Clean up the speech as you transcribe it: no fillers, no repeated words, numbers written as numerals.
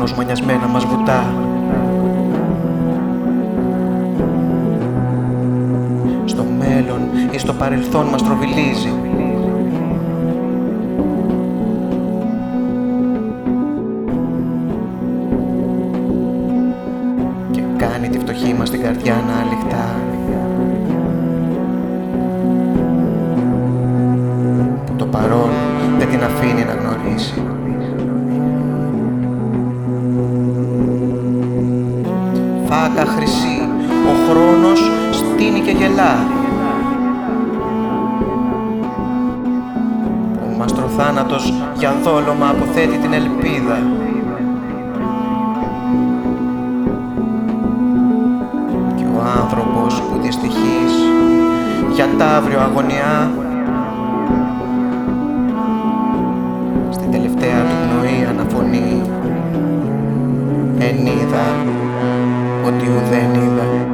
χρόνος μανιασμένα μας βουτά. Στο μέλλον ή στο παρελθόν μας τροβιλίζει. Και κάνει τη φτωχή μας την καρδιά να αληχτά. Που το παρόν δεν την αφήνει να γνωρίσει. Φάκα χρυσή, ο χρόνος στείνει και γελά. Ο μαστροθάνατος για δόλωμα αποθέτει την ελπίδα. Και ο άνθρωπος που δυστυχείς για ταύριο αγωνιά, στην τελευταία του πνοή αναφωνεί: εν είδα ότι ουδέν είδα.